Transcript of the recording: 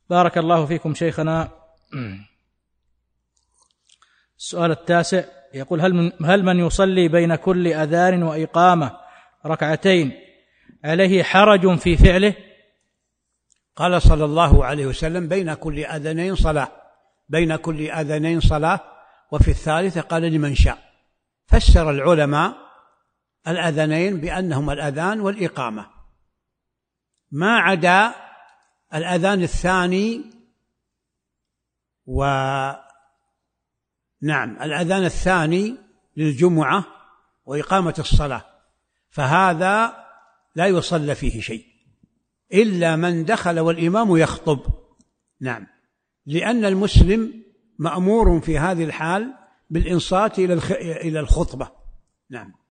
بارك الله فيكم شيخنا. السؤال التاسع يقول: هل من يصلي بين كل أذان وإقامة ركعتين عليه حرج في فعله؟ قال صلى الله عليه وسلم: بين كل أذانين صلاة، بين كل أذانين صلاة. وفي الثالثة قال: لمن شاء. فسر العلماء الأذانين بأنهما الأذان والإقامة، ما عدا الأذان الثاني الأذان الثاني للجمعة وإقامة الصلاة، فهذا لا يصلى فيه شيء إلا من دخل والإمام يخطب. نعم، لأن المسلم مأمور في هذه الحال بالإنصات إلى الخطبة. نعم.